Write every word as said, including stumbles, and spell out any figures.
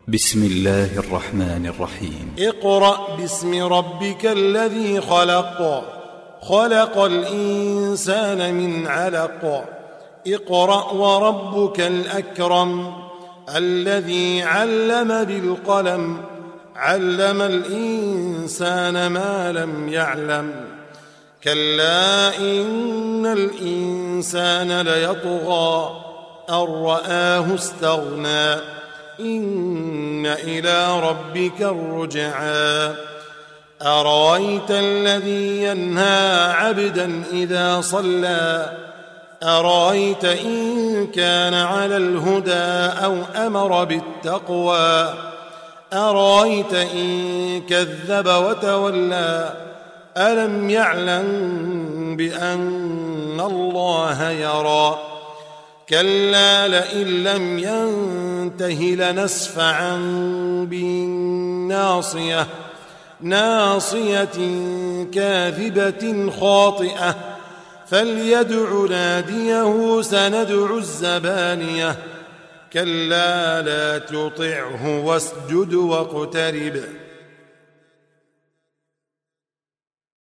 بسم الله الرحمن الرحيم. اقرأ باسم ربك الذي خلق خلق الإنسان من علق اقرأ وربك الأكرم الذي علم بالقلم علم الإنسان ما لم يعلم كلا إن الإنسان ليطغى أن رآه استغنى إن إلى ربك الرجعى أرأيت الذي ينهى عبدا إذا صلى أرأيت إن كان على الهدى أو أمر بالتقوى أرأيت إن كذب وتولى ألم يعلم بأن الله يرى كلا لئن لم ينته لنسفعا بالناصية ناصية كاذبة خاطئة فليدع ناديه سندع الزبانية كلا لا تطعه واسجد واقترب